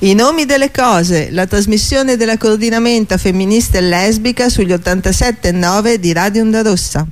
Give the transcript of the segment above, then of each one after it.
I nomi delle cose, la trasmissione della coordinamenta femminista e lesbica sugli 87.9 di Radio Onda Rossa.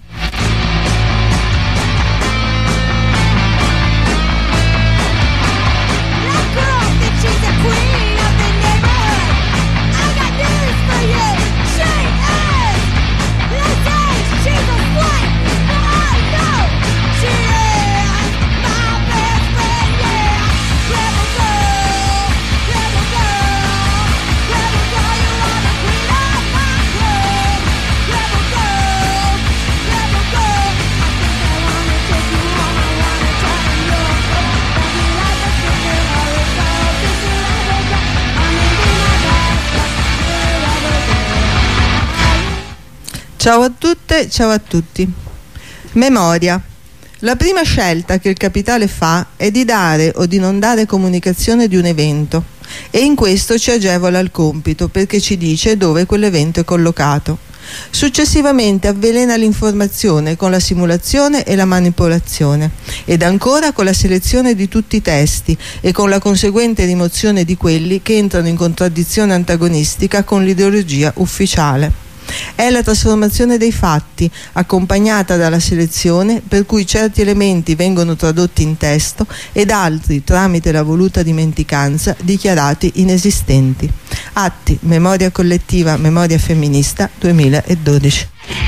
Ciao a tutte, ciao a tutti. Memoria. La prima scelta che il capitale fa è di dare o di non dare comunicazione di un evento, e in questo ci agevola il compito perché ci dice dove quell'evento è collocato. Successivamente avvelena l'informazione con la simulazione e la manipolazione, ed ancora con la selezione di tutti i testi e con la conseguente rimozione di quelli che entrano in contraddizione antagonistica con l'ideologia ufficiale. È la trasformazione dei fatti, accompagnata dalla selezione, per cui certi elementi vengono tradotti in testo ed altri, tramite la voluta dimenticanza, dichiarati inesistenti. Atti, Memoria collettiva, Memoria femminista, 2012.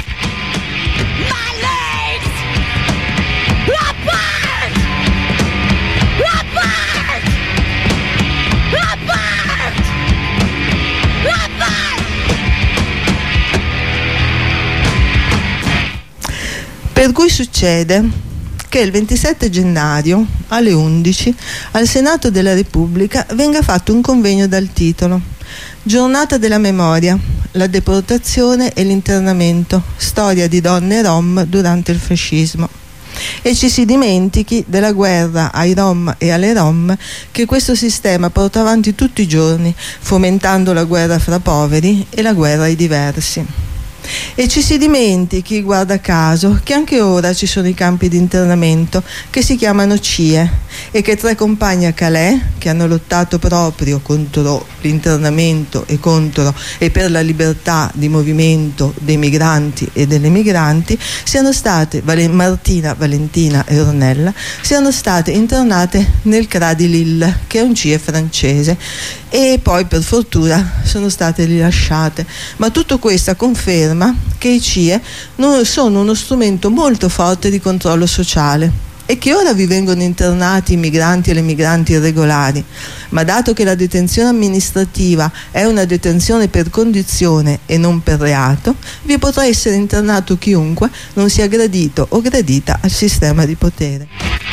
Per cui succede che il 27 gennaio alle 11 al Senato della Repubblica venga fatto un convegno dal titolo Giornata della memoria, la deportazione e l'internamento, storia di donne rom durante il fascismo. E ci si dimentichi della guerra ai rom e alle rom che questo sistema porta avanti tutti i giorni, fomentando la guerra fra poveri e la guerra ai diversi. E ci si dimentichi, guarda caso, che anche ora ci sono i campi di internamento che si chiamano CIE e che 3 compagni a Calais, che hanno lottato proprio contro l'internamento e per la libertà di movimento dei migranti e delle migranti, siano state, Martina, Valentina e Ornella, siano state internate nel CRA di Lille, che è un CIE francese, e poi per fortuna sono state rilasciate. Ma tutto questo conferma che i CIE sono uno strumento molto forte di controllo sociale e che ora vi vengono internati i migranti e le migranti irregolari, ma dato che la detenzione amministrativa è una detenzione per condizione e non per reato, vi potrà essere internato chiunque non sia gradito o gradita al sistema di potere.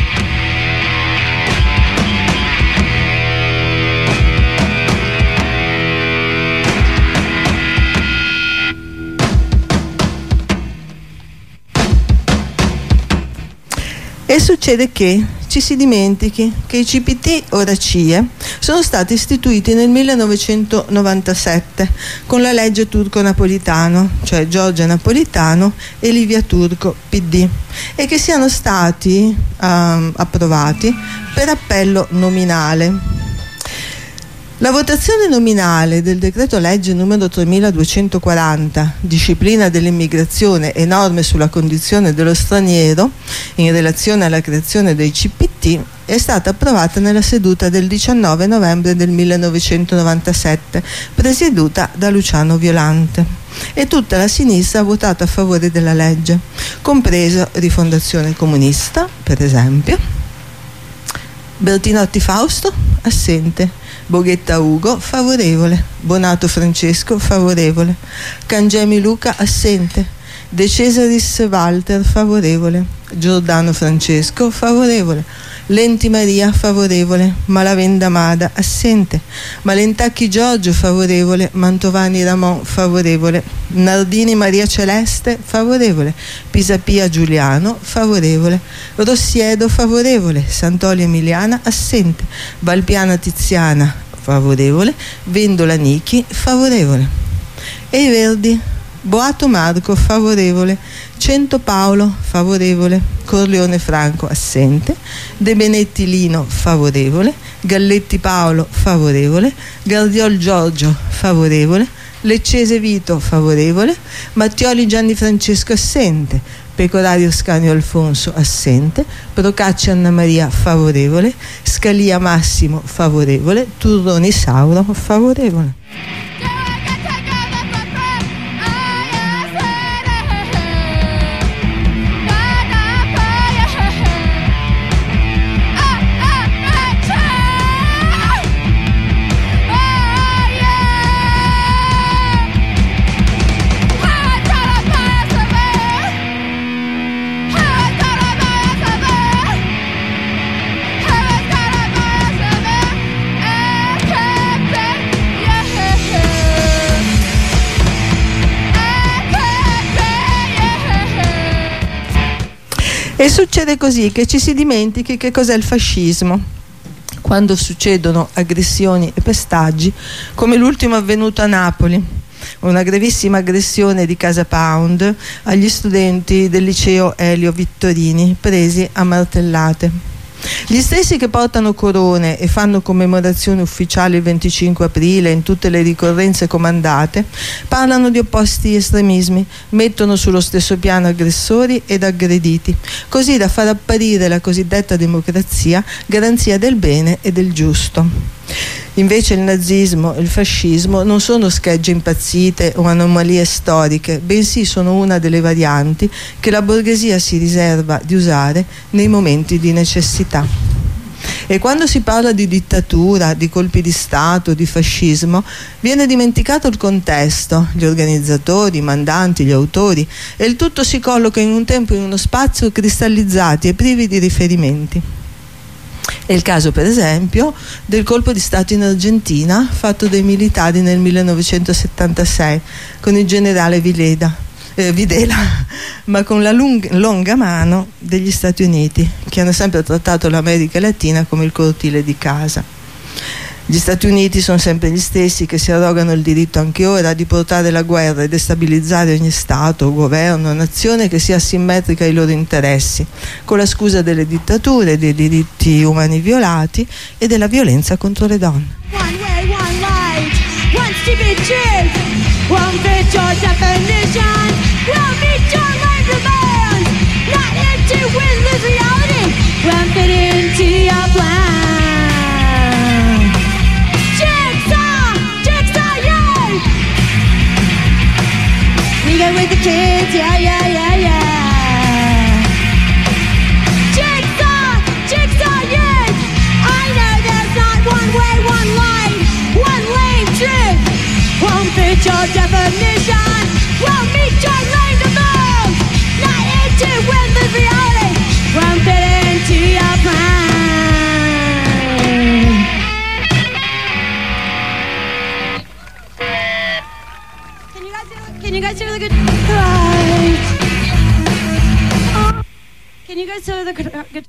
E succede che ci si dimentichi che i CPT, ora CIE, sono stati istituiti nel 1997 con la legge Turco-Napolitano, cioè Giorgia Napolitano e Livia Turco, PD, e che siano stati approvati per appello nominale. La votazione nominale del decreto legge numero 3240, disciplina dell'immigrazione e norme sulla condizione dello straniero in relazione alla creazione dei CPT, è stata approvata nella seduta del 19 novembre del 1997, presieduta da Luciano Violante, e tutta la sinistra ha votato a favore della legge, compreso Rifondazione Comunista, per esempio. Bertinotti Fausto, assente. Boghetta Ugo, favorevole. Bonato Francesco, favorevole. Cangemi Luca, assente. De Cesaris Walter, favorevole. Giordano Francesco, favorevole. Lenti Maria, favorevole. Malavenda Mada, assente. Malentacchi Giorgio, favorevole. Mantovani Ramon, favorevole. Nardini Maria Celeste, favorevole. Pisapia Giuliano, favorevole. Rossiedo, favorevole. Sant'Oli Emiliana, assente. Valpiana Tiziana, favorevole. Vendola Nichi, favorevole. E i Verdi? Boato Marco favorevole, Cento Paolo favorevole, Corleone Franco assente, De Benetti Lino favorevole, Galletti Paolo favorevole, Gardiol Giorgio favorevole, Leccese Vito favorevole, Mattioli Gianni Francesco assente, Pecorario Scanio Alfonso assente, Procacci Anna Maria favorevole, Scalia Massimo favorevole, Turroni Sauro favorevole. E succede così che ci si dimentichi che cos'è il fascismo quando succedono aggressioni e pestaggi come l'ultimo avvenuto a Napoli, una gravissima aggressione di Casa Pound agli studenti del liceo Elio Vittorini presi a martellate. Gli stessi che portano corone e fanno commemorazioni ufficiali il 25 aprile in tutte le ricorrenze comandate parlano di opposti estremismi, mettono sullo stesso piano aggressori ed aggrediti, così da far apparire la cosiddetta democrazia garanzia del bene e del giusto. Invece il nazismo e il fascismo non sono schegge impazzite o anomalie storiche, bensì sono una delle varianti che la borghesia si riserva di usare nei momenti di necessità. E quando si parla di dittatura, di colpi di Stato, di fascismo, viene dimenticato il contesto, gli organizzatori, i mandanti, gli autori, e il tutto si colloca in un tempo e in uno spazio cristallizzati e privi di riferimenti. È il caso, per esempio, del colpo di Stato in Argentina fatto dai militari nel 1976 con il generale Videla, ma con la lunga mano degli Stati Uniti, che hanno sempre trattato l'America Latina come il cortile di casa. Gli Stati Uniti sono sempre gli stessi che si arrogano il diritto anche ora di portare la guerra e destabilizzare ogni Stato, governo, nazione che sia asimmetrica ai loro interessi, con la scusa delle dittature, dei diritti umani violati e della violenza contro le donne. One way, one light, one stupid truth, one fit your definition, one meet your life demands, not into win-lose reality, one fit into your plan. We go with the kids, yeah, yeah, yeah, yeah. Jigsaw, yes. I know there's not one way, one line, one lane truth. Won't fit your definition, won't meet your lane to move. Not into win-lose reality, won't fit into your plan. Can you guys hear the good? Right. Can you guys hear the good?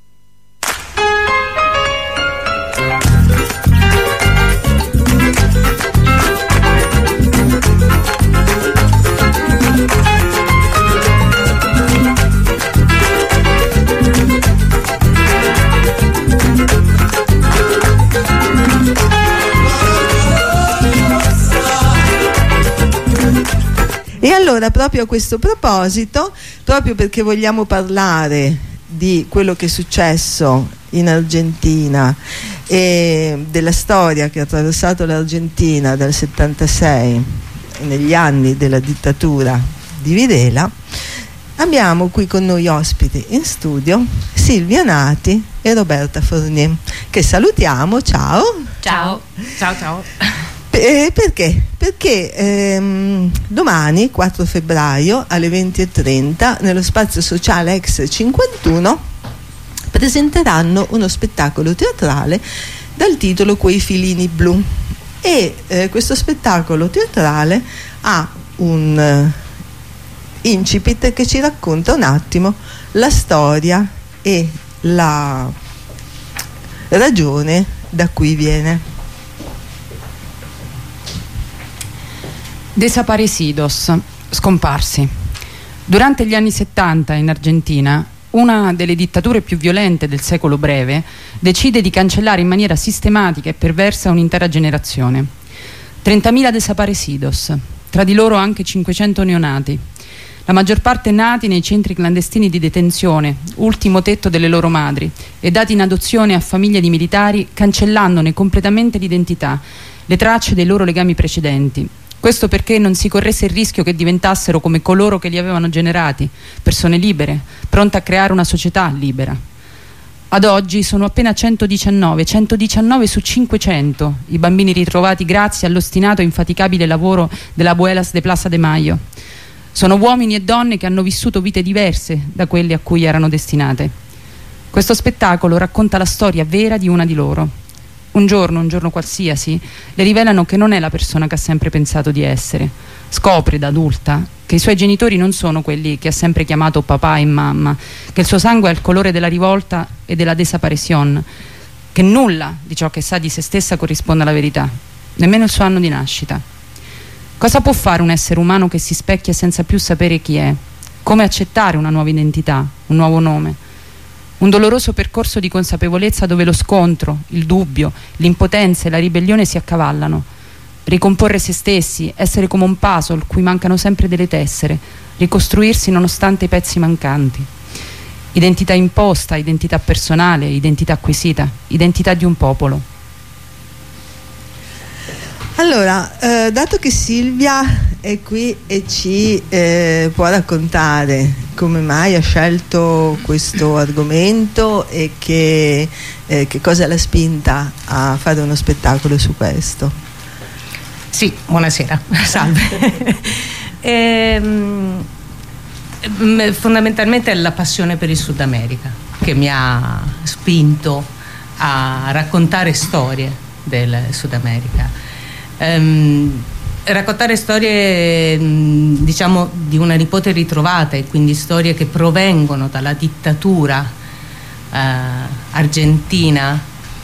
E allora, proprio a questo proposito, proprio perché vogliamo parlare di quello che è successo in Argentina e della storia che ha attraversato l'Argentina dal 76 negli anni della dittatura di Videla, abbiamo qui con noi ospiti in studio Silvia Nati e Roberta Fournier, che salutiamo. Ciao. Ciao. Ciao, ciao. Perché? Perché domani, 4 febbraio, alle 20:30, nello spazio sociale Ex 51, presenteranno uno spettacolo teatrale dal titolo Quei filini blu. E questo spettacolo teatrale ha un incipit che ci racconta un attimo la storia e la ragione da cui viene. Desaparecidos. Scomparsi. Durante gli anni 70 in Argentina, una delle dittature più violente del secolo breve decide di cancellare in maniera sistematica e perversa un'intera generazione. 30.000 desaparecidos, tra di loro anche 500 neonati, la maggior parte nati nei centri clandestini di detenzione, ultimo tetto delle loro madri, e dati in adozione a famiglie di militari, cancellandone completamente l'identità, le tracce dei loro legami precedenti. Questo perché non si corresse il rischio che diventassero come coloro che li avevano generati, persone libere, pronte a creare una società libera. Ad oggi sono appena 119 su 500 i bambini ritrovati grazie all'ostinato e infaticabile lavoro della Abuelas de Plaza de Mayo. Sono uomini e donne che hanno vissuto vite diverse da quelle a cui erano destinate. Questo spettacolo racconta la storia vera di una di loro. Un giorno qualsiasi, le rivelano che non è la persona che ha sempre pensato di essere. Scopre da adulta che i suoi genitori non sono quelli che ha sempre chiamato papà e mamma, che il suo sangue ha il colore della rivolta e della desaparición, che nulla di ciò che sa di se stessa corrisponde alla verità, nemmeno il suo anno di nascita. Cosa può fare un essere umano che si specchia senza più sapere chi è? Come accettare una nuova identità, un nuovo nome? Un doloroso percorso di consapevolezza dove lo scontro, il dubbio, l'impotenza e la ribellione si accavallano. Ricomporre se stessi, essere come un puzzle cui mancano sempre delle tessere, ricostruirsi nonostante i pezzi mancanti. Identità imposta, identità personale, identità acquisita, identità di un popolo. Allora, dato che Silvia è qui e ci può raccontare come mai ha scelto questo argomento e che cosa l'ha spinta a fare uno spettacolo su questo. Sì, buonasera, salve. Fondamentalmente è la passione per il Sud America che mi ha spinto a raccontare storie del Sud America. Raccontare storie diciamo di una nipote ritrovata, e quindi storie che provengono dalla dittatura argentina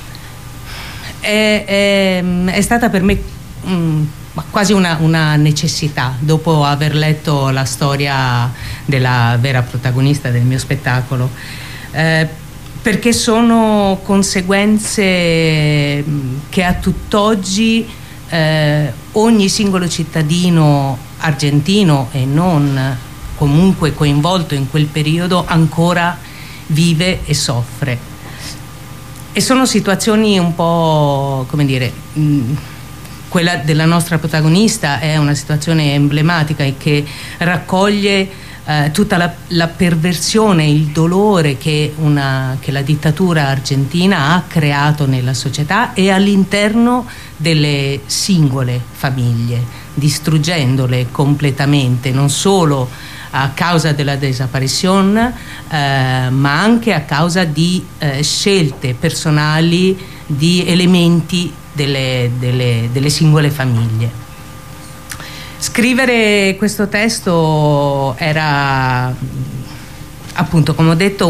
è stata per me quasi una necessità, dopo aver letto la storia della vera protagonista del mio spettacolo, perché sono conseguenze che a tutt'oggi ogni singolo cittadino argentino e non comunque coinvolto in quel periodo ancora vive e soffre, e sono situazioni un po', come dire, quella della nostra protagonista è una situazione emblematica e che raccoglie tutta la perversione, il dolore che la dittatura argentina ha creato nella società e all'interno delle singole famiglie, distruggendole completamente, non solo a causa della desaparición, ma anche a causa di scelte personali di elementi delle singole famiglie. Scrivere questo testo era, appunto, come ho detto,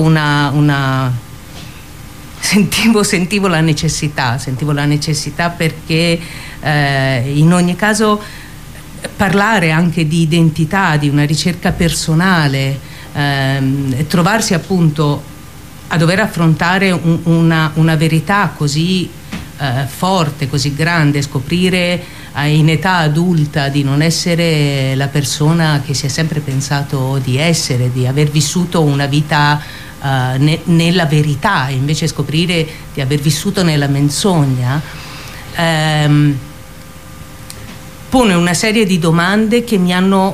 sentivo la necessità perché in ogni caso parlare anche di identità, di una ricerca personale, trovarsi appunto a dover affrontare una verità così forte, così grande, scoprire in età adulta di non essere la persona che si è sempre pensato di essere, di aver vissuto una vita nella verità, e invece scoprire di aver vissuto nella menzogna, pone una serie di domande che mi hanno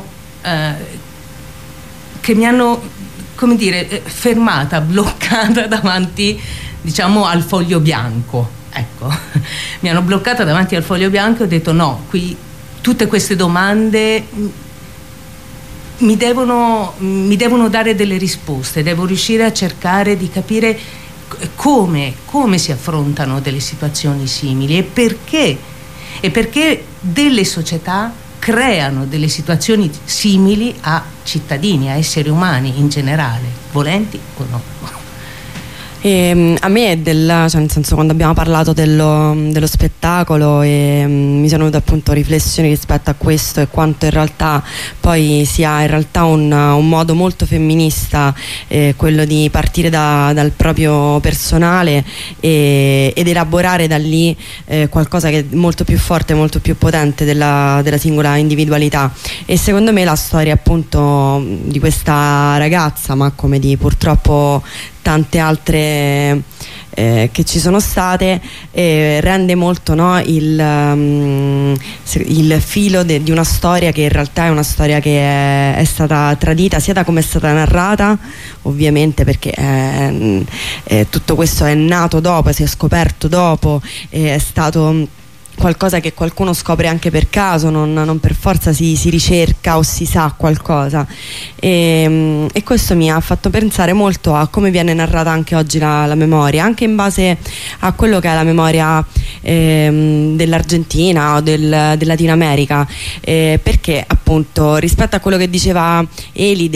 come dire, fermata, bloccata davanti, diciamo, al foglio bianco. Ecco, mi hanno bloccata davanti al foglio bianco e ho detto no, qui tutte queste domande mi devono dare delle risposte, devo riuscire a cercare di capire come si affrontano delle situazioni simili e perché delle società creano delle situazioni simili a cittadini, a esseri umani in generale, volenti o no. A me cioè nel senso, quando abbiamo parlato dello spettacolo, mi sono venute appunto riflessioni rispetto a questo e quanto in realtà poi sia in realtà un modo molto femminista, quello di partire dal proprio personale ed elaborare da lì qualcosa che è molto più forte, molto più potente della singola individualità. E secondo me la storia appunto di questa ragazza, ma come di purtroppo tante altre che ci sono state, rende molto, no, il filo di una storia che in realtà è una storia che è stata tradita sia da come è stata narrata, ovviamente, perché tutto questo è nato dopo, si è scoperto dopo, è stato qualcosa che qualcuno scopre anche per caso, non per forza si ricerca o si sa qualcosa, e questo mi ha fatto pensare molto a come viene narrata anche oggi la memoria, anche in base a quello che è la memoria dell'Argentina o del Latino America, perché appunto rispetto a quello che diceva Eli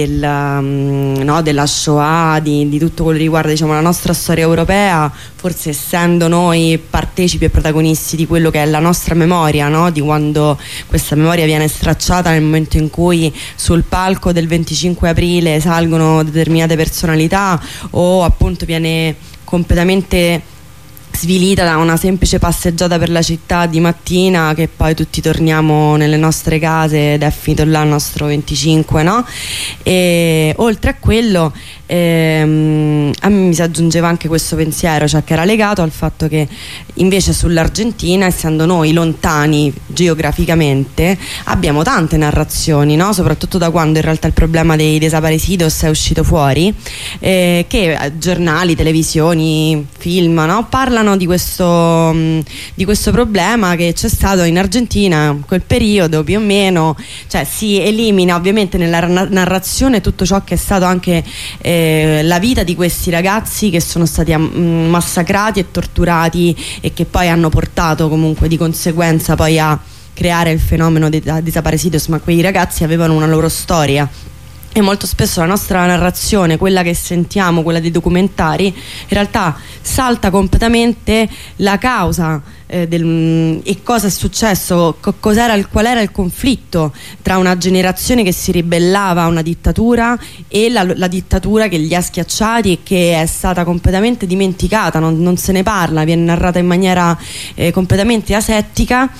della Shoah, di tutto quello che riguarda, diciamo, la nostra storia europea, forse essendo noi partecipi e protagonisti di quello che è la nostra memoria, no? Di quando questa memoria viene stracciata nel momento in cui sul palco del 25 aprile salgono determinate personalità, o appunto viene completamente svilita da una semplice passeggiata per la città di mattina, che poi tutti torniamo nelle nostre case ed è finito là il nostro 25, no? E oltre a quello a me mi si aggiungeva anche questo pensiero, cioè che era legato al fatto che invece sull'Argentina, essendo noi lontani geograficamente, abbiamo tante narrazioni, no? Soprattutto da quando in realtà il problema dei desaparecidos è uscito fuori, che giornali, televisioni, film, no? Parlano di questo problema che c'è stato in Argentina in quel periodo, più o meno, cioè si elimina ovviamente nella narrazione tutto ciò che è stato anche la vita di questi ragazzi che sono stati massacrati e torturati, e che poi hanno portato comunque di conseguenza poi a creare il fenomeno dei desaparecidos, ma quei ragazzi avevano una loro storia. E molto spesso la nostra narrazione, quella che sentiamo, quella dei documentari, in realtà salta completamente la causa e cosa è successo, qual era il conflitto tra una generazione che si ribellava a una dittatura e la dittatura che li ha schiacciati e che è stata completamente dimenticata, non se ne parla, viene narrata in maniera completamente asettica,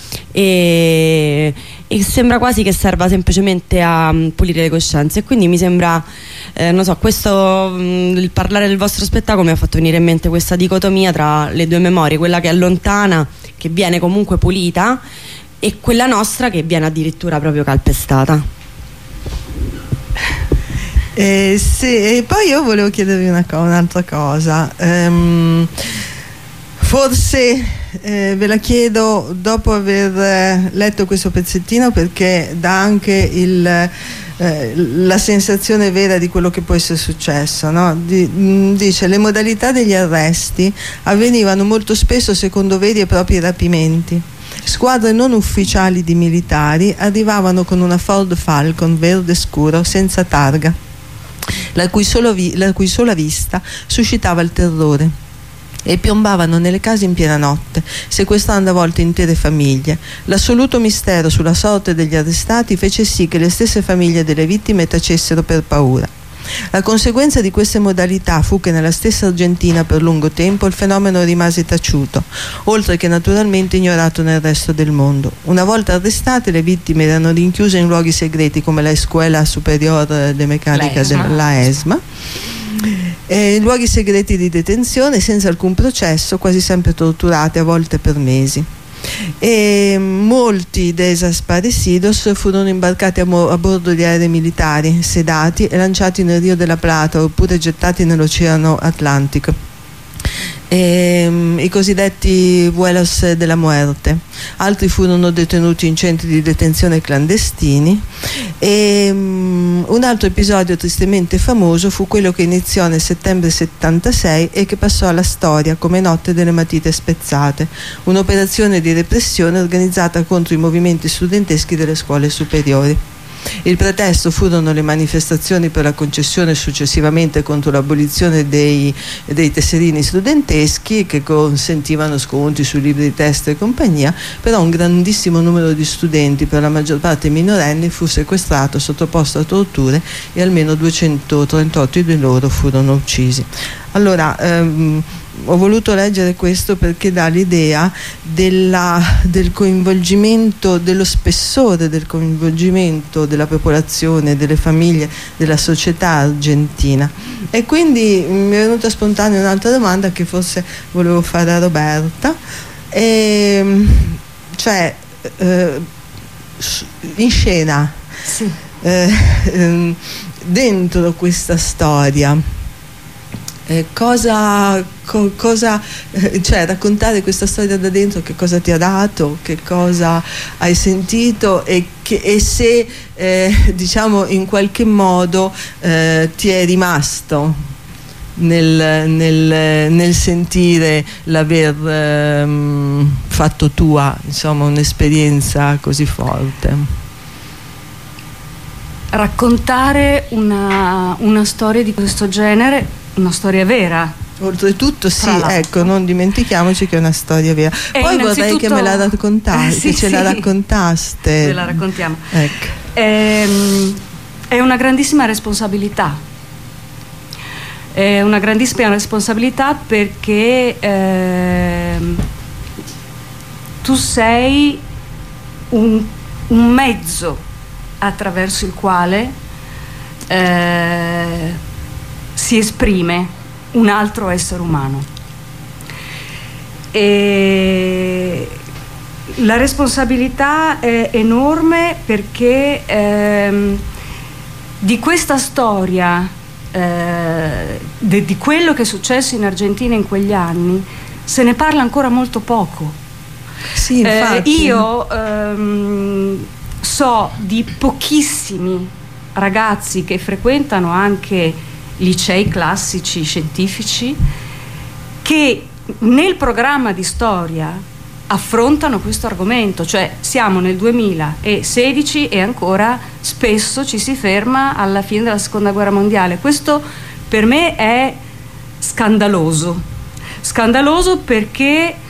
e sembra quasi che serva semplicemente a pulire le coscienze. E quindi mi sembra, non so, questo il parlare del vostro spettacolo mi ha fatto venire in mente questa dicotomia tra le due memorie, quella che è lontana, che viene comunque pulita, e quella nostra che viene addirittura proprio calpestata. Sì, e poi io volevo chiedervi un'altra cosa. Forse ve la chiedo dopo aver letto questo pezzettino, perché dà anche la sensazione vera di quello che può essere successo, no? Dice: le modalità degli arresti avvenivano molto spesso secondo veri e propri rapimenti. Squadre non ufficiali di militari arrivavano con una Ford Falcon verde scuro senza targa, la cui sola vista suscitava il terrore, e piombavano nelle case in piena notte, sequestrando a volte intere famiglie. L'assoluto mistero sulla sorte degli arrestati fece sì che le stesse famiglie delle vittime tacessero per paura. La conseguenza di queste modalità fu che nella stessa Argentina per lungo tempo il fenomeno rimase taciuto, oltre che naturalmente ignorato nel resto del mondo. Una volta arrestate, le vittime erano rinchiuse in luoghi segreti come la Escuela Superior de Mecánica, la ESMA, luoghi segreti di detenzione senza alcun processo, quasi sempre torturate, a volte per mesi. E molti desaparecidos furono imbarcati a bordo di aerei militari, sedati e lanciati nel Rio della Plata, oppure gettati nell'Oceano Atlantico, i cosiddetti vuelos della muerte. Altri furono detenuti in centri di detenzione clandestini, e un altro episodio tristemente famoso fu quello che iniziò nel settembre 76 e che passò alla storia come Notte delle matite spezzate, un'operazione di repressione organizzata contro i movimenti studenteschi delle scuole superiori. Il pretesto furono le manifestazioni per la concessione successivamente contro l'abolizione dei tesserini studenteschi, che consentivano sconti sui libri di testo e compagnia, però un grandissimo numero di studenti, per la maggior parte minorenni, fu sequestrato, sottoposto a torture e almeno 238 di loro furono uccisi. Allora, ho voluto leggere questo perché dà l'idea del coinvolgimento, dello spessore del coinvolgimento della popolazione, delle famiglie, della società argentina. E quindi mi è venuta spontanea un'altra domanda che forse volevo fare a Roberta, cioè in scena, sì. Dentro questa storia, cioè raccontare questa storia da dentro, che cosa ti ha dato, che cosa hai sentito e se diciamo in qualche modo ti è rimasto nel sentire l'aver fatto tua, insomma, un'esperienza così forte. Raccontare una storia di questo genere, una storia vera. Oltretutto sì, ecco, non dimentichiamoci che è una storia vera. Poi vorrei che me la raccontaste, sì, che ce la raccontaste. Ve la raccontiamo. Ecco. È una grandissima responsabilità. È una grandissima responsabilità perché tu sei un mezzo attraverso il quale si esprime un altro essere umano, e la responsabilità è enorme perché di questa storia, di quello che è successo in Argentina in quegli anni, se ne parla ancora molto poco. Sì, infatti. Io so di pochissimi ragazzi che frequentano anche licei classici scientifici che nel programma di storia affrontano questo argomento, cioè siamo nel 2016 e ancora spesso ci si ferma alla fine della seconda guerra mondiale. Questo per me è scandaloso perché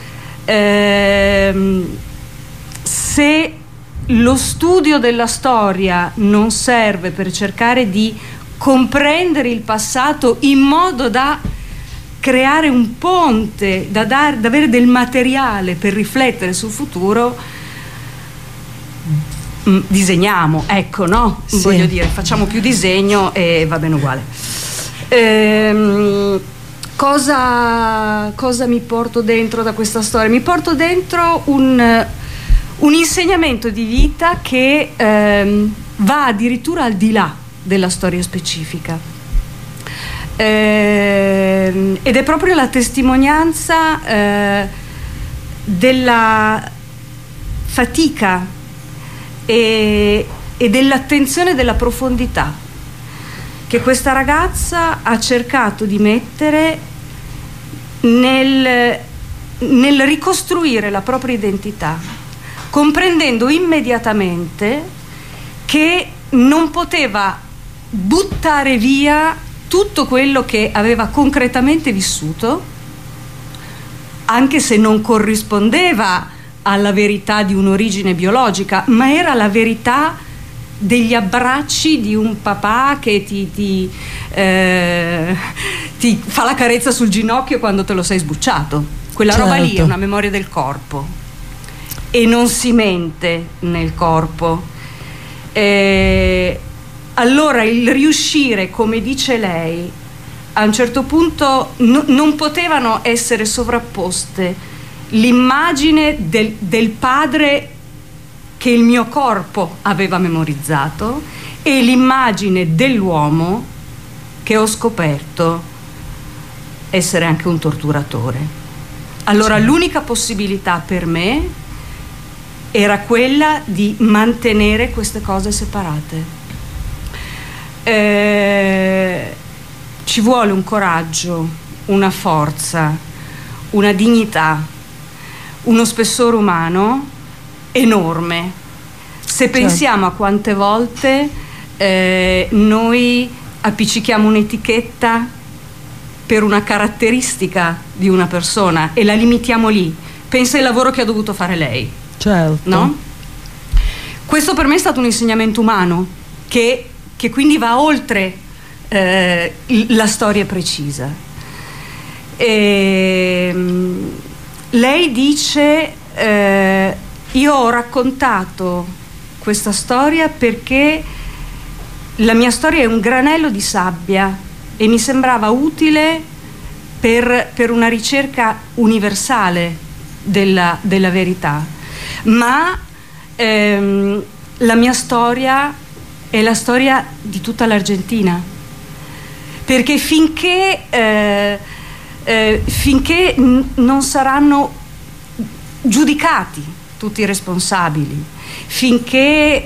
se lo studio della storia non serve per cercare di comprendere il passato in modo da creare un ponte, da avere del materiale per riflettere sul futuro, disegniamo, ecco, no? Sì. Voglio dire, facciamo più disegno e va bene uguale. Cosa mi porto dentro da questa storia? Mi porto dentro un insegnamento di vita che va addirittura al di là della storia specifica, ed è proprio la testimonianza della fatica e dell'attenzione, della profondità che questa ragazza ha cercato di mettere nel ricostruire la propria identità, comprendendo immediatamente che non poteva buttare via tutto quello che aveva concretamente vissuto, anche se non corrispondeva alla verità di un'origine biologica, ma era la verità degli abbracci di un papà che ti fa la carezza sul ginocchio quando te lo sei sbucciato. Quella roba lì è una memoria del corpo e non si mente nel corpo. Allora il riuscire, come dice lei, a un certo punto non potevano essere sovrapposte l'immagine del padre che il mio corpo aveva memorizzato e l'immagine dell'uomo che ho scoperto essere anche un torturatore. Allora l'unica possibilità per me era quella di mantenere queste cose separate. Ci vuole un coraggio, una forza, una dignità, uno spessore umano enorme Se pensiamo a quante volte noi appiccichiamo un'etichetta per una caratteristica di una persona e la limitiamo lì. Pensa al lavoro che ha dovuto fare lei. Certo. No? Questo per me è stato un insegnamento umano che quindi va oltre la storia precisa. Lei dice io ho raccontato questa storia perché la mia storia è un granello di sabbia e mi sembrava utile per una ricerca universale della verità, ma la mia storia è la storia di tutta l'Argentina, perché finché non saranno giudicati tutti i responsabili, finché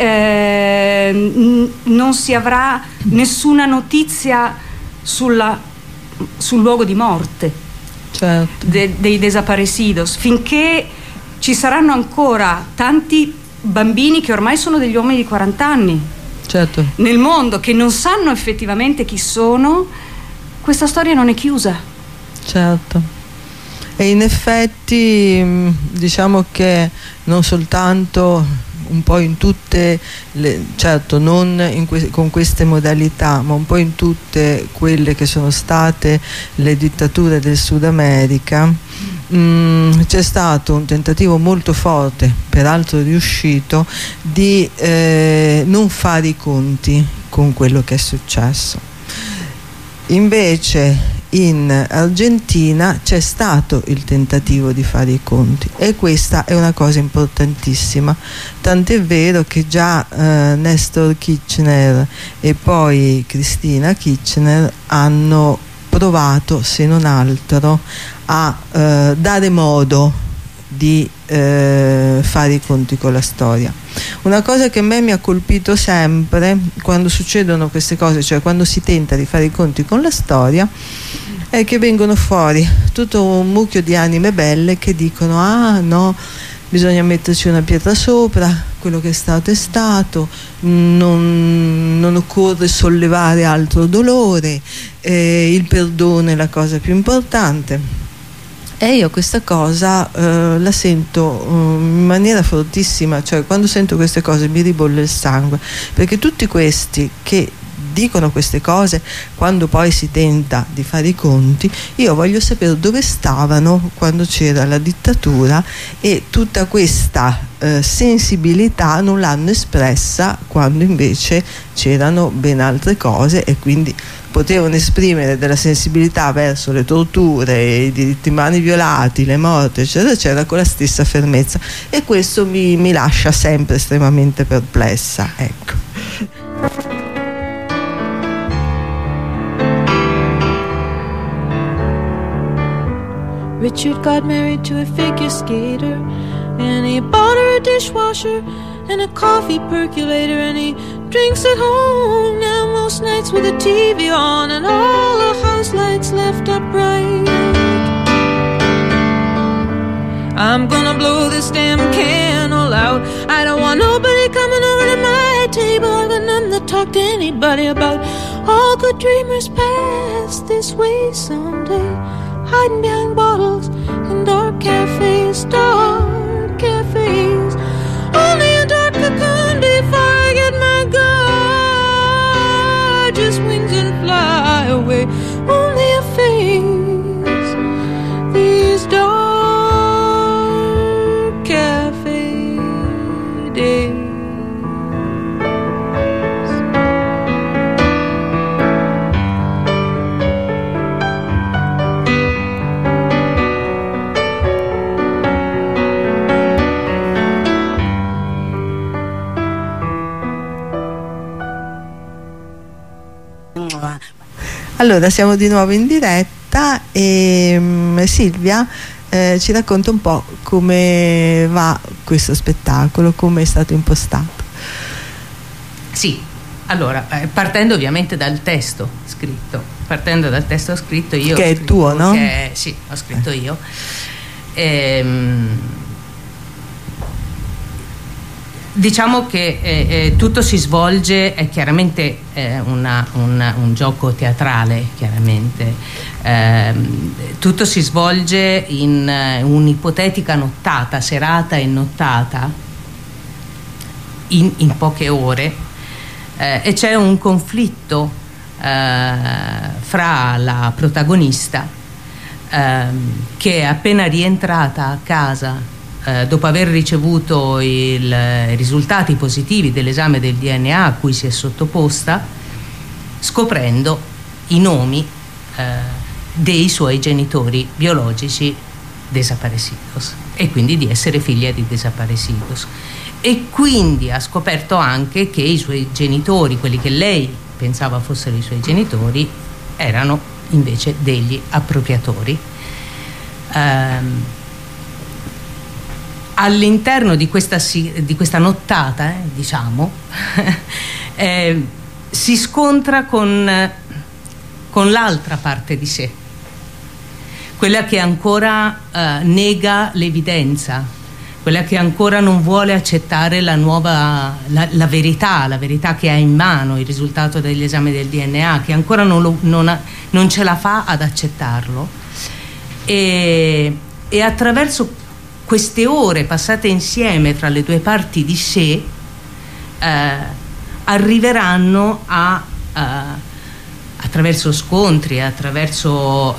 non si avrà nessuna notizia sul luogo di morte, certo, dei desaparecidos, finché ci saranno ancora tanti bambini che ormai sono degli uomini di 40 anni, certo, nel mondo, che non sanno effettivamente chi sono, questa storia non è chiusa. certo. E in effetti diciamo che non soltanto un po' in tutte le, certo non con queste modalità, ma un po' in tutte quelle che sono state le dittature del Sud America, c'è stato un tentativo molto forte, peraltro riuscito, di non fare i conti con quello che è successo. Invece in Argentina c'è stato il tentativo di fare i conti e questa è una cosa importantissima, tant'è vero che già Néstor Kirchner e poi Cristina Kirchner hanno provato, se non altro, a dare modo di fare i conti con la storia. Una cosa che a me mi ha colpito sempre quando succedono queste cose, cioè quando si tenta di fare i conti con la storia, è che vengono fuori tutto un mucchio di anime belle che dicono: ah no, bisogna metterci una pietra sopra, quello che è stato, non occorre sollevare altro dolore, il perdono è la cosa più importante. E io questa cosa la sento in maniera fortissima, cioè quando sento queste cose mi ribolle il sangue, perché tutti questi che dicono queste cose, quando poi si tenta di fare i conti, io voglio sapere dove stavano quando c'era la dittatura, e tutta questa sensibilità non l'hanno espressa quando invece c'erano ben altre cose, e quindi potevano esprimere della sensibilità verso le torture, i diritti umani violati, le morti, eccetera, eccetera, con la stessa fermezza, e questo mi lascia sempre estremamente perplessa, ecco. Richard got married to a figure skater, and he bought her a dishwasher and a coffee percolator, and he drinks at home now most nights with the TV on and all the house lights left up bright. I'm gonna blow this damn candle out. I don't want nobody coming over to my table. I've got nothing to talk to anybody about. All good dreamers pass this way someday, hiding behind bottles in dark cafes, dark cafes. Only a dark cocoon before I get my gorgeous wings and fly away. Only a phase, these dark cafe days. Allora siamo di nuovo in diretta e Silvia ci racconta un po' come va questo spettacolo, come è stato impostato. Sì, allora partendo ovviamente dal testo scritto, io che è tuo, no? Sì, ho scritto Diciamo che tutto si svolge, è chiaramente un gioco teatrale, chiaramente. Tutto si svolge in un'ipotetica nottata, serata e nottata, in poche ore, e c'è un conflitto fra la protagonista, che è appena rientrata a casa dopo aver ricevuto i risultati positivi dell'esame del DNA a cui si è sottoposta, scoprendo i nomi dei suoi genitori biologici desaparecidos, e quindi di essere figlia di desaparecidos. E quindi ha scoperto anche che i suoi genitori, quelli che lei pensava fossero i suoi genitori, erano invece degli appropriatori. All'interno di questa nottata, diciamo, si scontra con l'altra parte di sé, quella che ancora nega l'evidenza, quella che ancora non vuole accettare la verità che ha in mano, il risultato dell'esame del DNA, che ancora non ce la fa ad accettarlo, e attraverso queste ore passate insieme tra le due parti di sé arriveranno attraverso scontri, attraverso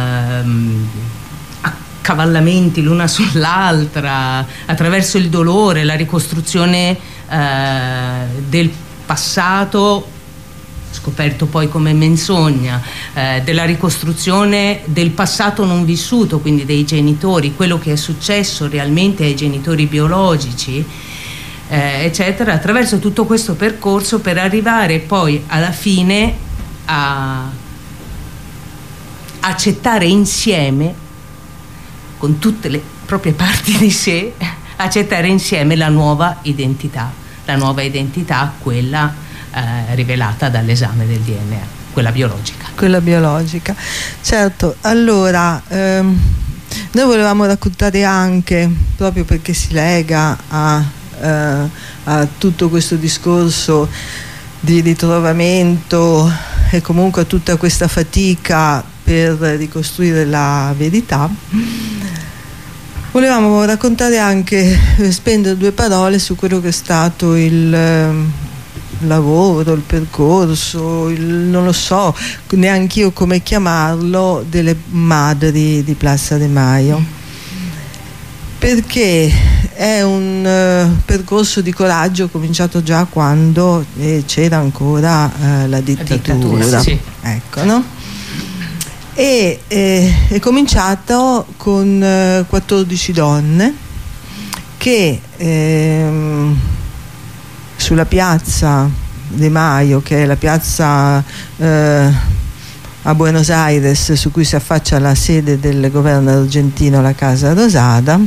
accavallamenti l'una sull'altra, attraverso il dolore, la ricostruzione del passato scoperto poi come menzogna, della ricostruzione del passato non vissuto, quindi dei genitori, quello che è successo realmente ai genitori biologici, eccetera, attraverso tutto questo percorso per arrivare poi alla fine a accettare insieme, con tutte le proprie parti di sé, accettare insieme la nuova identità, quella rivelata dall'esame del DNA, quella biologica. Quella biologica, certo. Allora, noi volevamo raccontare anche, proprio perché si lega a tutto questo discorso di ritrovamento e comunque a tutta questa fatica per ricostruire la verità, volevamo raccontare anche, spendere due parole su quello che è stato il lavoro, il percorso, non lo so neanche io come chiamarlo, delle madri di Plaza de Mayo, perché è un percorso di coraggio cominciato già quando c'era ancora la dittatura, sì. Ecco, no? E è cominciato con 14 donne che sulla piazza de Mayo, che è la piazza a Buenos Aires su cui si affaccia la sede del governo argentino, la Casa Rosada,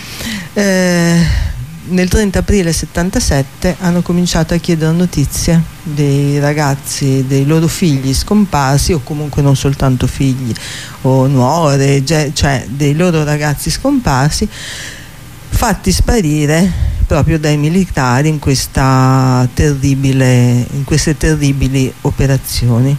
nel 30 aprile 77 hanno cominciato a chiedere notizie dei ragazzi, dei loro figli scomparsi, o comunque non soltanto figli o nuore, cioè dei loro ragazzi scomparsi, fatti sparire proprio dai militari in queste terribili operazioni.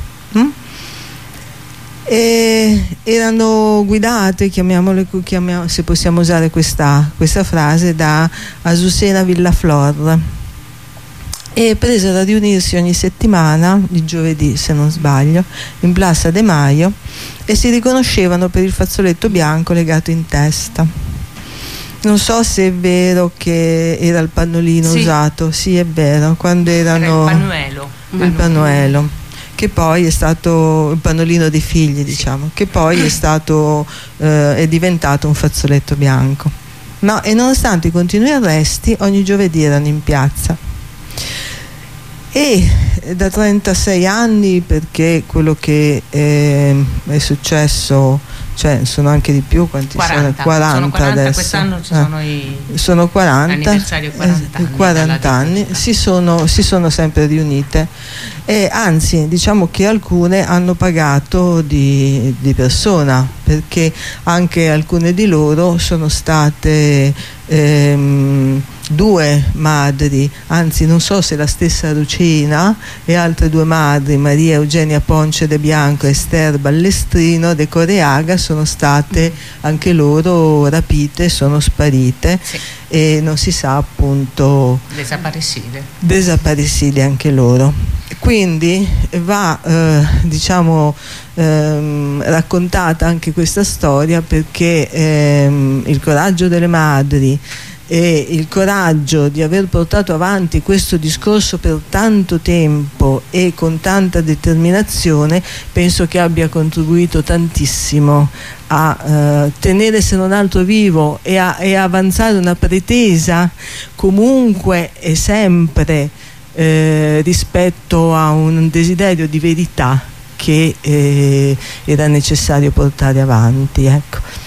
E erano guidate, chiamiamole, se possiamo usare questa frase, da Azucena Villaflor, e presero a riunirsi ogni settimana, il giovedì se non sbaglio, in Plaza de Mayo, e si riconoscevano per il fazzoletto bianco legato in testa. Non so se è vero che era il pannolino usato, sì, è vero, quando erano il panuelo, che poi è stato il pannolino dei figli, diciamo, che poi è diventato un fazzoletto bianco. No, e nonostante i continui arresti, ogni giovedì erano in piazza. E da 36 anni, perché quello che è successo, cioè sono anche di più, quanti 40 sono 40 adesso, quest'anno ci sono sono 40 anniversario 40 anni, si sono sempre riunite, e anzi diciamo che alcune hanno pagato di persona, perché anche alcune di loro sono state due madri, anzi non so se la stessa Rucina e altre due madri, Maria Eugenia Ponce de Bianco e Esther Ballestrino de Coreaga, sono state anche loro rapite, sono sparite, sì. E non si sa, appunto, desaparecide anche loro. Quindi va raccontata anche questa storia, perché il coraggio delle madri e il coraggio di aver portato avanti questo discorso per tanto tempo e con tanta determinazione penso che abbia contribuito tantissimo a tenere, se non altro, vivo e a avanzare una pretesa comunque e sempre rispetto a un desiderio di verità che era necessario portare avanti, ecco.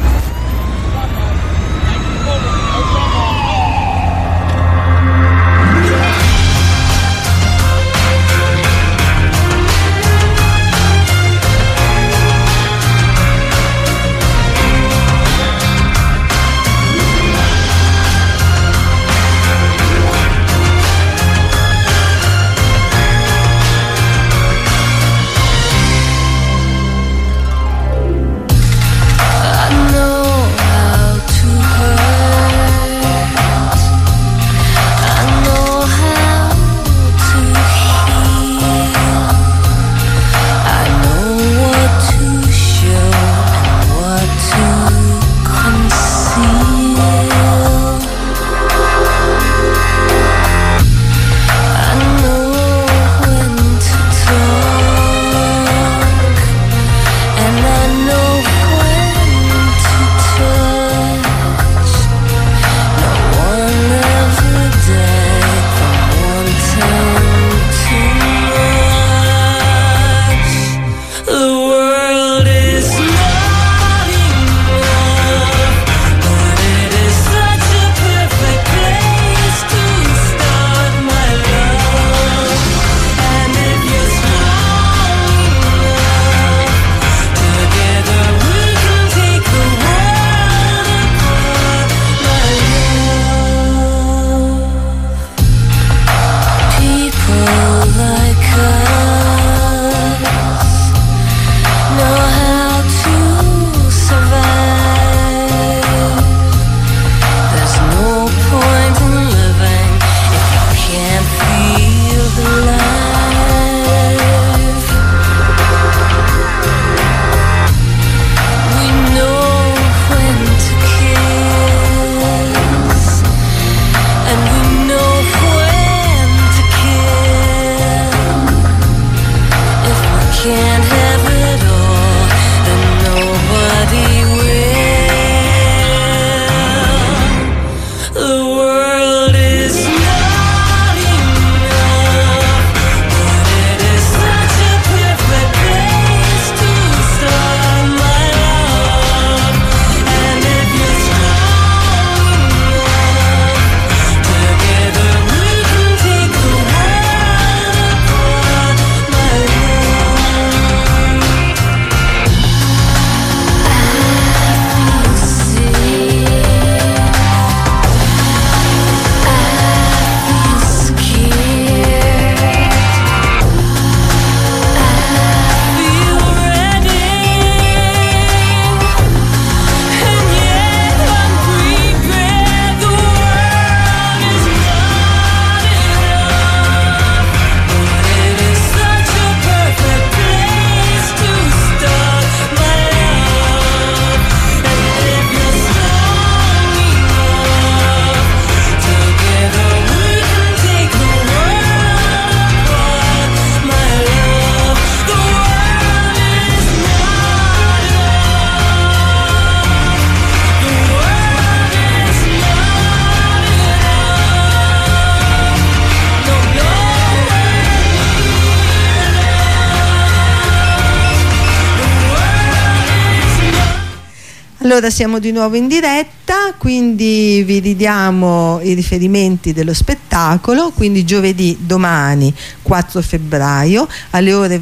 Allora siamo di nuovo in diretta, quindi vi ridiamo i riferimenti dello spettacolo. Quindi giovedì, domani 4 febbraio alle ore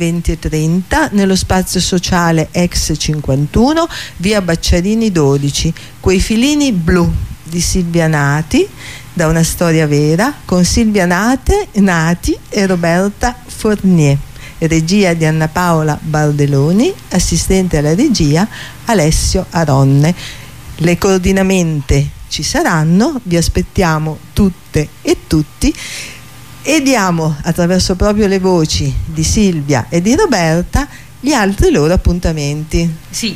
20:30 nello spazio sociale ex 51, via Bacciarini 12, Quei filini blu di Silvia Nati, da una storia vera, con Silvia Nati e Roberta Fournier, regia di Anna Paola Bardeloni, assistente alla regia Alessio Aronne. Le coordinamente ci saranno, vi aspettiamo tutte e tutti, e diamo attraverso proprio le voci di Silvia e di Roberta gli altri loro appuntamenti. Sì.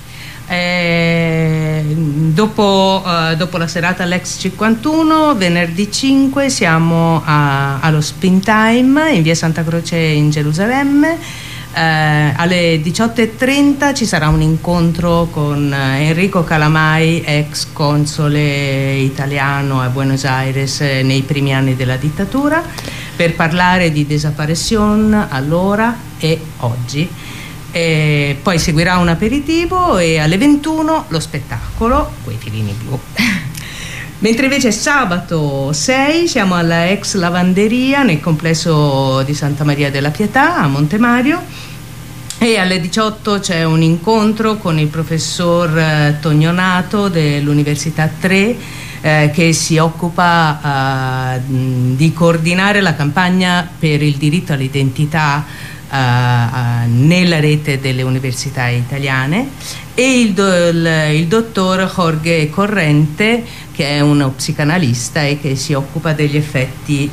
Dopo la serata all'Ex 51, venerdì 5 siamo allo Spin Time in via Santa Croce in Gerusalemme. Alle 18:30 ci sarà un incontro con Enrico Calamai, ex console italiano a Buenos Aires nei primi anni della dittatura, per parlare di Desaparición allora e oggi. E poi seguirà un aperitivo e alle 21 lo spettacolo Quei filini blu. Mentre invece sabato 6 siamo alla ex lavanderia nel complesso di Santa Maria della Pietà a Montemario, e alle 18 c'è un incontro con il professor Tognonato dell'Università 3 che si occupa di coordinare la campagna per il diritto all'identità nella rete delle università italiane, e il dottor Jorge Corrente, che è uno psicanalista e che si occupa degli effetti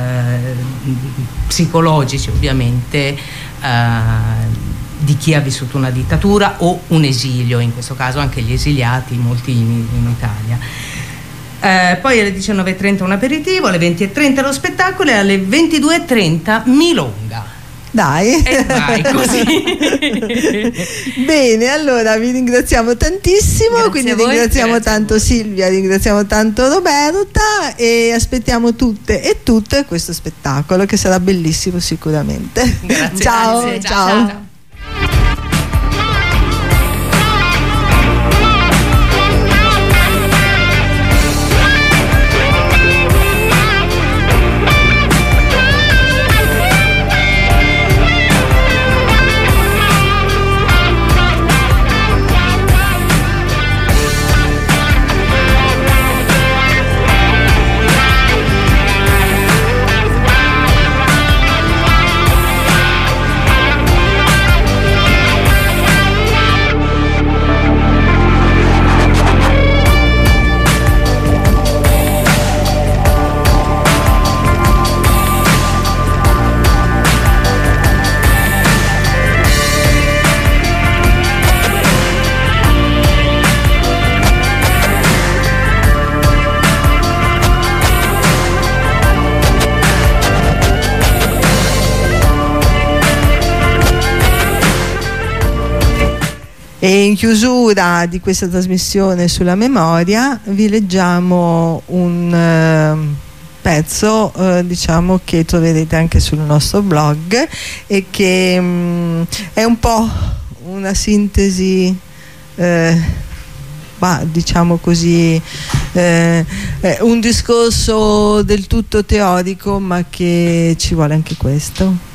psicologici ovviamente di chi ha vissuto una dittatura o un esilio, in questo caso anche gli esiliati, molti in Italia. Poi alle 19:30 un aperitivo, alle 20:30 lo spettacolo e alle 22:30 milonga. Dai, e vai così. Bene, allora vi ringraziamo tantissimo. Grazie quindi a voi, ringraziamo tanto Silvia, ringraziamo tanto Roberta, e aspettiamo tutte e tutte questo spettacolo che sarà bellissimo sicuramente. Grazie, ciao, grazie, ciao. E in chiusura di questa trasmissione sulla memoria vi leggiamo un pezzo diciamo che troverete anche sul nostro blog, e che è un po' una sintesi diciamo così, un discorso del tutto teorico, ma che ci vuole anche questo.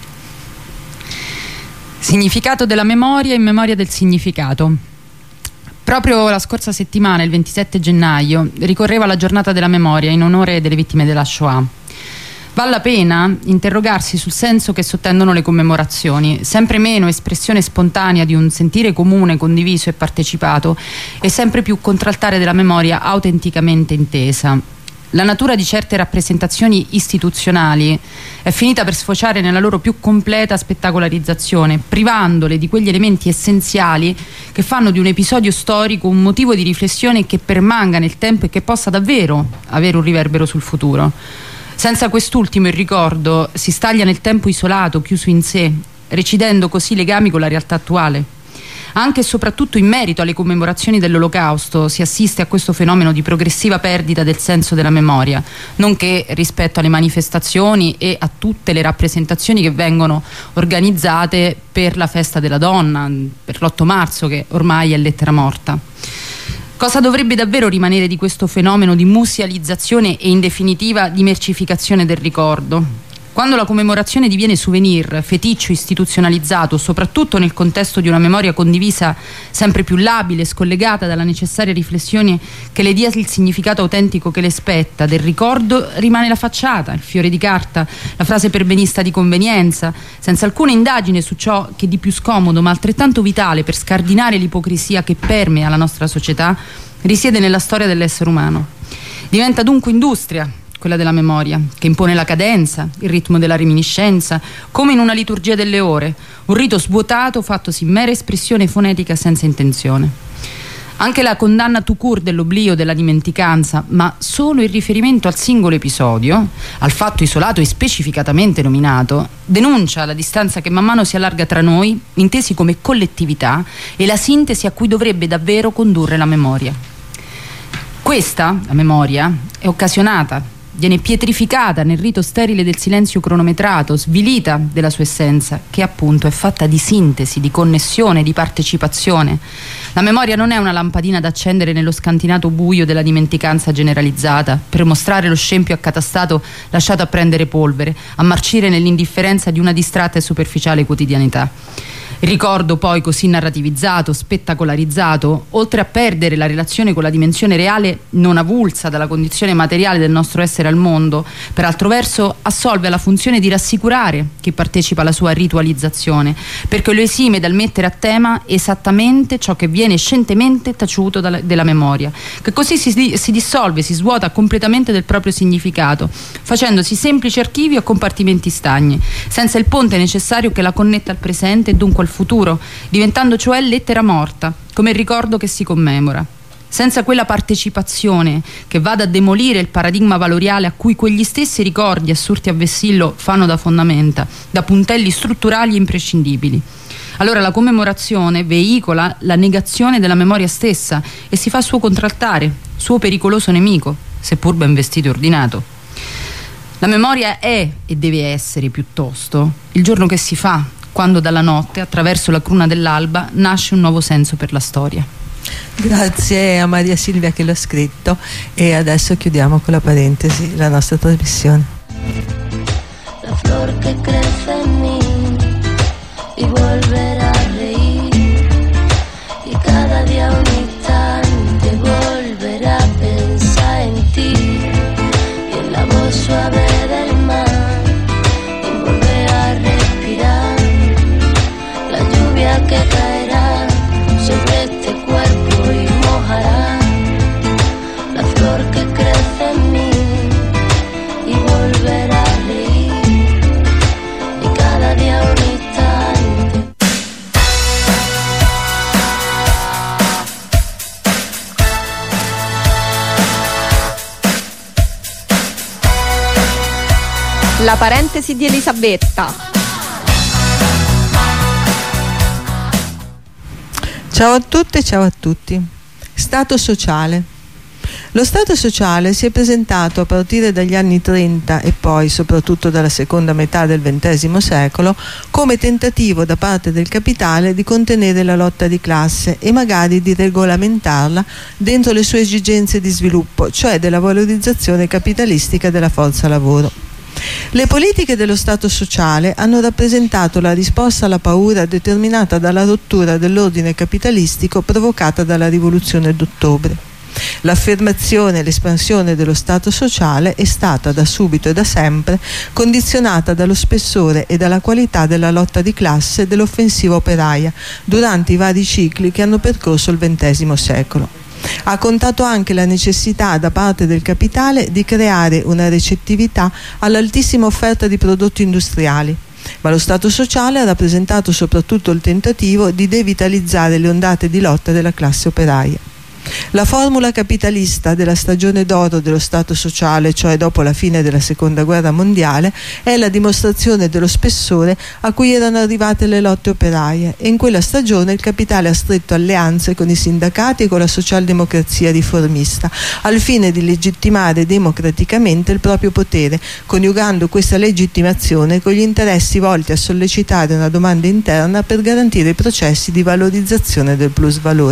Significato della memoria in memoria del significato. Proprio la scorsa settimana, il 27 gennaio, ricorreva la giornata della memoria in onore delle vittime della Shoah. Vale la pena interrogarsi sul senso che sottendono le commemorazioni, sempre meno espressione spontanea di un sentire comune, condiviso e partecipato, e sempre più contraltare della memoria autenticamente intesa. La natura di certe rappresentazioni istituzionali è finita per sfociare nella loro più completa spettacolarizzazione, privandole di quegli elementi essenziali che fanno di un episodio storico un motivo di riflessione che permanga nel tempo e che possa davvero avere un riverbero sul futuro. Senza quest'ultimo, il ricordo si staglia nel tempo isolato, chiuso in sé, recidendo così legami con la realtà attuale. Anche e soprattutto in merito alle commemorazioni dell'Olocausto si assiste a questo fenomeno di progressiva perdita del senso della memoria, nonché rispetto alle manifestazioni e a tutte le rappresentazioni che vengono organizzate per la festa della donna, per l'8 marzo, che ormai è lettera morta. Cosa dovrebbe davvero rimanere di questo fenomeno di musealizzazione e in definitiva di mercificazione del ricordo? Quando la commemorazione diviene souvenir, feticcio istituzionalizzato, soprattutto nel contesto di una memoria condivisa sempre più labile, scollegata dalla necessaria riflessione che le dia il significato autentico che le spetta, del ricordo rimane la facciata, il fiore di carta, la frase perbenista di convenienza, senza alcuna indagine su ciò che di più scomodo ma altrettanto vitale per scardinare l'ipocrisia che permea la nostra società risiede nella storia dell'essere umano. Diventa dunque industria quella della memoria, che impone la cadenza, il ritmo della reminiscenza, come in una liturgia delle ore, un rito svuotato fattosi mera espressione fonetica senza intenzione. Anche la condanna tout court dell'oblio, della dimenticanza, ma solo in riferimento al singolo episodio, al fatto isolato e specificatamente nominato, denuncia la distanza che man mano si allarga tra noi, intesi come collettività, e la sintesi a cui dovrebbe davvero condurre la memoria. Questa, la memoria, è occasionata, viene pietrificata nel rito sterile del silenzio cronometrato, svilita della sua essenza, che appunto è fatta di sintesi, di connessione, di partecipazione. La memoria non è una lampadina da accendere nello scantinato buio della dimenticanza generalizzata, per mostrare lo scempio accatastato lasciato a prendere polvere, a marcire nell'indifferenza di una distratta e superficiale quotidianità. Il ricordo poi così narrativizzato, spettacolarizzato, oltre a perdere la relazione con la dimensione reale non avulsa dalla condizione materiale del nostro essere al mondo, per altro verso assolve alla funzione di rassicurare chi partecipa alla sua ritualizzazione, perché lo esime dal mettere a tema esattamente ciò che viene scientemente taciuto della memoria, che così si dissolve, si svuota completamente del proprio significato, facendosi semplici archivi o compartimenti stagni, senza il ponte necessario che la connetta al presente e dunque al futuro, diventando cioè lettera morta, come il ricordo che si commemora. Senza quella partecipazione che vada a demolire il paradigma valoriale a cui quegli stessi ricordi assurti a vessillo fanno da fondamenta, da puntelli strutturali e imprescindibili. Allora la commemorazione veicola la negazione della memoria stessa e si fa suo contraltare, suo pericoloso nemico, seppur ben vestito e ordinato. La memoria è e deve essere piuttosto il giorno che si fa, quando dalla notte, attraverso la cruna dell'alba, nasce un nuovo senso per la storia. Grazie a Maria Silvia che l'ha scritto, e adesso chiudiamo con la parentesi la nostra trasmissione. La flor que crece en mí y volverá a reír, y cada día un instante volverá a pensar en ti, y en la voz suave del mar y volver a respirar la lluvia que caerá sobre este cuerpo y mojará la flor que crece en mí y volverá a reír, y cada día un instante. La parentesi di Elisabetta. Ciao a tutte e ciao a tutti. Stato sociale. Lo Stato sociale si è presentato a partire dagli anni 30 e poi soprattutto dalla seconda metà del XX secolo come tentativo da parte del capitale di contenere la lotta di classe e magari di regolamentarla dentro le sue esigenze di sviluppo, cioè della valorizzazione capitalistica della forza lavoro. Le politiche dello Stato sociale hanno rappresentato la risposta alla paura determinata dalla rottura dell'ordine capitalistico provocata dalla rivoluzione d'ottobre. L'affermazione e l'espansione dello Stato sociale è stata da subito e da sempre condizionata dallo spessore e dalla qualità della lotta di classe dell'offensiva operaia durante i vari cicli che hanno percorso il XX secolo. Ha contato anche la necessità da parte del capitale di creare una recettività all'altissima offerta di prodotti industriali, ma lo Stato sociale ha rappresentato soprattutto il tentativo di devitalizzare le ondate di lotta della classe operaia. La formula capitalista della stagione d'oro dello Stato sociale, cioè dopo la fine della Seconda Guerra Mondiale, è la dimostrazione dello spessore a cui erano arrivate le lotte operaie, e in quella stagione il capitale ha stretto alleanze con i sindacati e con la socialdemocrazia riformista al fine di legittimare democraticamente il proprio potere, coniugando questa legittimazione con gli interessi volti a sollecitare una domanda interna per garantire i processi di valorizzazione del plusvalore.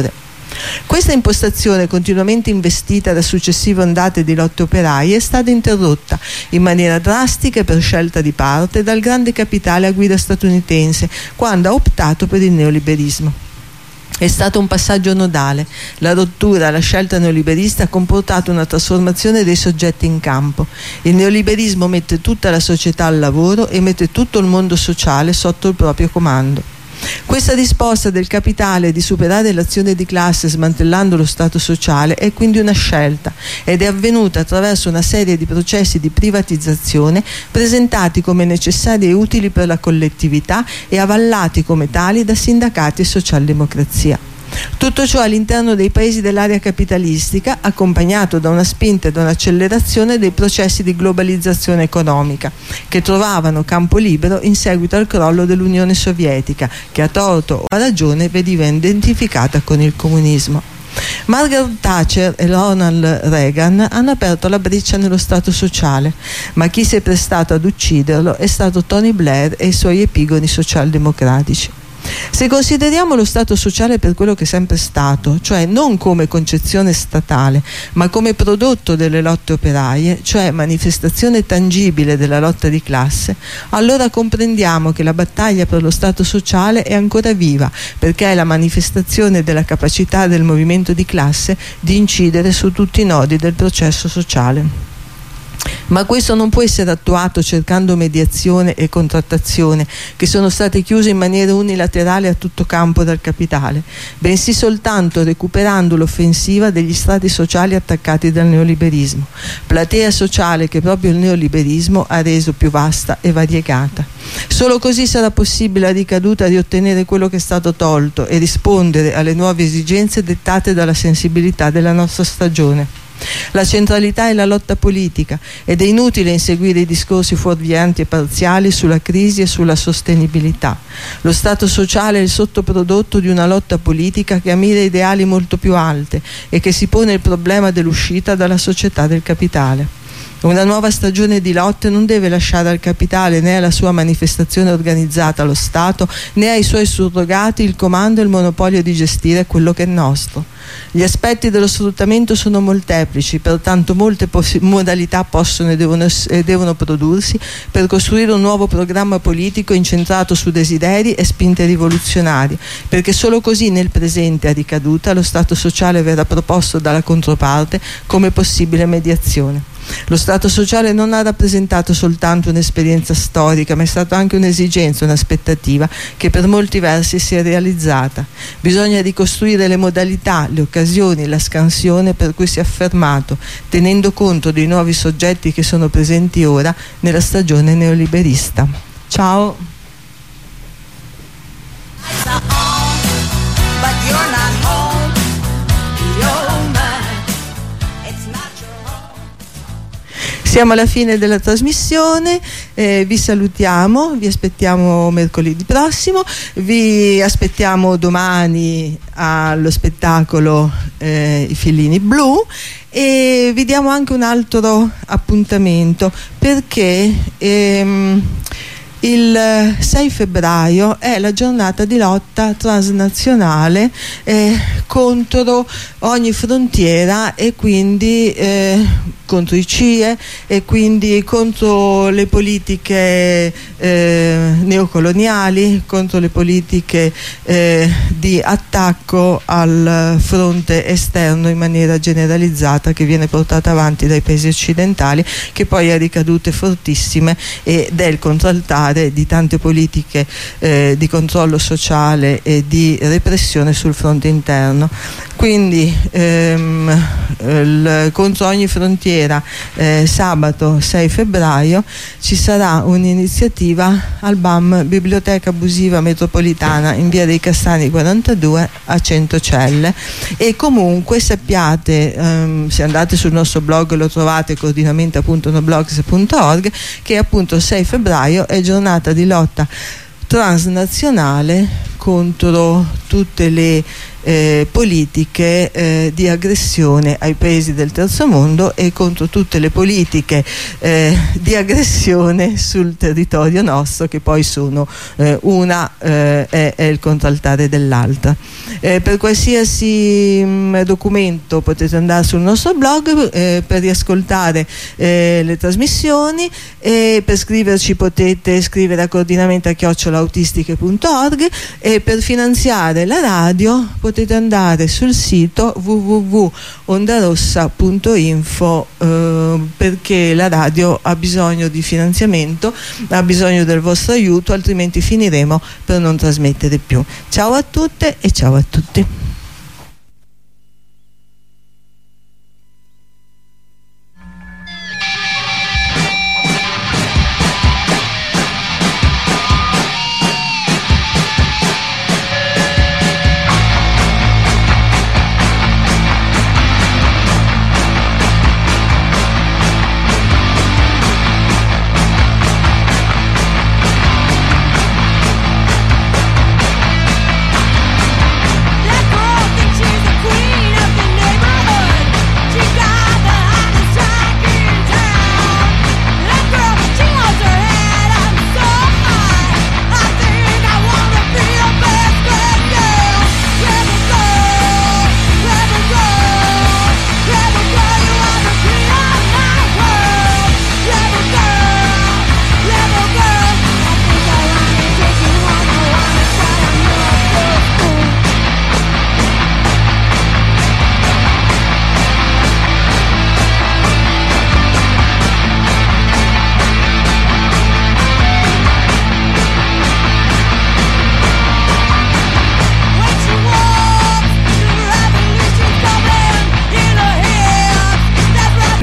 Questa impostazione, continuamente investita da successive ondate di lotte operaie, è stata interrotta in maniera drastica e per scelta di parte dal grande capitale a guida statunitense, quando ha optato per il neoliberismo. È stato un passaggio nodale. La rottura, la scelta neoliberista ha comportato una trasformazione dei soggetti in campo. Il neoliberismo mette tutta la società al lavoro e mette tutto il mondo sociale sotto il proprio comando. Questa risposta del capitale di superare l'azione di classe smantellando lo Stato sociale è quindi una scelta ed è avvenuta attraverso una serie di processi di privatizzazione presentati come necessari e utili per la collettività e avallati come tali da sindacati e socialdemocrazia. Tutto ciò all'interno dei paesi dell'area capitalistica, accompagnato da una spinta e da un'accelerazione dei processi di globalizzazione economica, che trovavano campo libero in seguito al crollo dell'Unione Sovietica, che a torto o a ragione veniva identificata con il comunismo. Margaret Thatcher e Ronald Reagan hanno aperto la breccia nello Stato sociale, ma chi si è prestato ad ucciderlo è stato Tony Blair e i suoi epigoni socialdemocratici. Se consideriamo lo Stato sociale per quello che è sempre stato, cioè non come concezione statale, ma come prodotto delle lotte operaie, cioè manifestazione tangibile della lotta di classe, allora comprendiamo che la battaglia per lo Stato sociale è ancora viva, perché è la manifestazione della capacità del movimento di classe di incidere su tutti i nodi del processo sociale. Ma questo non può essere attuato cercando mediazione e contrattazione, che sono state chiuse in maniera unilaterale a tutto campo dal capitale, bensì soltanto recuperando l'offensiva degli strati sociali attaccati dal neoliberismo, platea sociale che proprio il neoliberismo ha reso più vasta e variegata. Solo così sarà possibile la ricaduta di ottenere quello che è stato tolto e rispondere alle nuove esigenze dettate dalla sensibilità della nostra stagione. La centralità è la lotta politica ed è inutile inseguire i discorsi fuorvianti e parziali sulla crisi e sulla sostenibilità. Lo Stato sociale è il sottoprodotto di una lotta politica che ammira ideali molto più alte e che si pone il problema dell'uscita dalla società del capitale. Una nuova stagione di lotte non deve lasciare al capitale né alla sua manifestazione organizzata lo Stato né ai suoi surrogati il comando e il monopolio di gestire quello che è nostro. Gli aspetti dello sfruttamento sono molteplici, pertanto molte modalità possono e devono prodursi per costruire un nuovo programma politico incentrato su desideri e spinte rivoluzionarie, perché solo così nel presente a ricaduta lo Stato sociale verrà proposto dalla controparte come possibile mediazione. Lo Stato sociale non ha rappresentato soltanto un'esperienza storica, ma è stato anche un'esigenza, un'aspettativa che per molti versi si è realizzata. Bisogna ricostruire le modalità, le occasioni, la scansione per cui si è affermato, tenendo conto dei nuovi soggetti che sono presenti ora nella stagione neoliberista. Ciao. Siamo alla fine della trasmissione, vi salutiamo, vi aspettiamo mercoledì prossimo, vi aspettiamo domani allo spettacolo I Fillini Blu e vi diamo anche un altro appuntamento perché il 6 febbraio è la giornata di lotta transnazionale contro ogni frontiera e quindi contro i CIE e quindi contro le politiche neocoloniali, contro le politiche di attacco al fronte esterno in maniera generalizzata che viene portata avanti dai paesi occidentali, che poi ha ricadute fortissime ed è il contraltare di tante politiche di controllo sociale e di repressione sul fronte interno. Quindi contro ogni frontiera sabato 6 febbraio ci sarà un'iniziativa al BAM, Biblioteca Abusiva Metropolitana, in via dei Castani 42 a Centocelle, e comunque sappiate, se andate sul nostro blog lo trovate, coordinamento.noblogs.org, che appunto 6 febbraio è giornata di lotta transnazionale contro tutte le politiche di aggressione ai paesi del terzo mondo e contro tutte le politiche di aggressione sul territorio nostro, che poi sono una è il contraltare dell'altra. Per qualsiasi documento potete andare sul nostro blog per riascoltare le trasmissioni, e per scriverci potete scrivere a coordinamento@autistiche.org, e per finanziare la radio potete andare sul sito www.ondarossa.info, perché la radio ha bisogno di finanziamento, ha bisogno del vostro aiuto, altrimenti finiremo per non trasmettere più. Ciao a tutte e ciao a tutti.